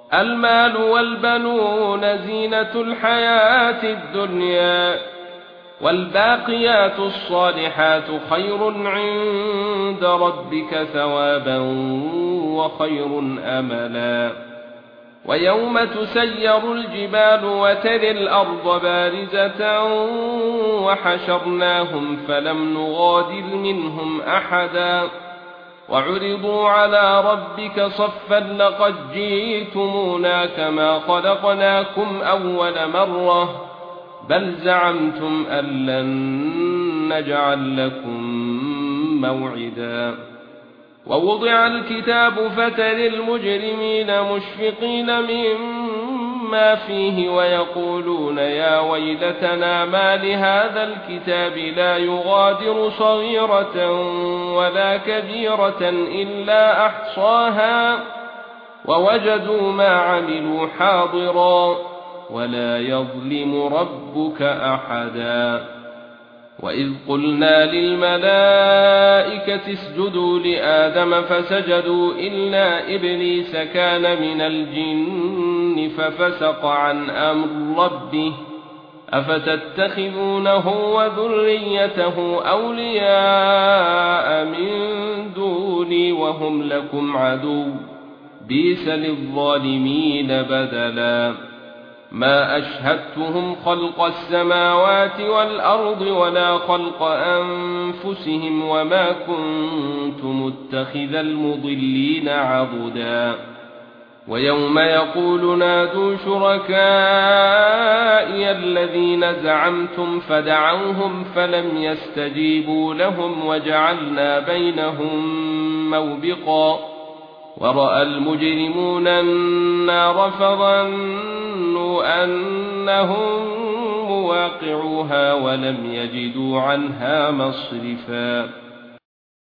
المال والبنون زينة الحياة الدنيا والباقيات الصالحات خير عند ربك ثوابا وخير أملا ويوم تسير الجبال وترى الأرض بارزة وحشرناهم فلم نغادر منهم أحدا وعرضوا على ربك صفا لقد جئتمونا كما خلقناكم أول مرة بل زعمتم أن لن نجعل لكم موعدا ووضع الكتاب فترى المجرمين مشفقين مما فيه ويقولون يا ويلتنا ما لهذا الكتاب لا يغادر صغيرة ولا كبيرة إلا أحصاها ووجدوا ما عملوا حاضرا ولا يظلم ربك أحدا وإذ قلنا للملائكة اسجدوا لآدم فسجدوا إلا إبليس كان من الجن ففسق عن أمر ربه أفتتخذونه وذريته أولياء من دوني وهم لكم عدو بئس للظالمين بدلا ما أشهدتهم خلق السماوات والأرض ولا خلق أنفسهم وما كنت متخذ المضلين عضدا ويوم يقول نادوا شركائي الذين زعمتم فدعوهم فلم يستجيبوا لهم وجعلنا بينهم موبقا ورأى المجرمون النار فظنوا أنهم مواقعوها ولم يجدوا عنها مصرفا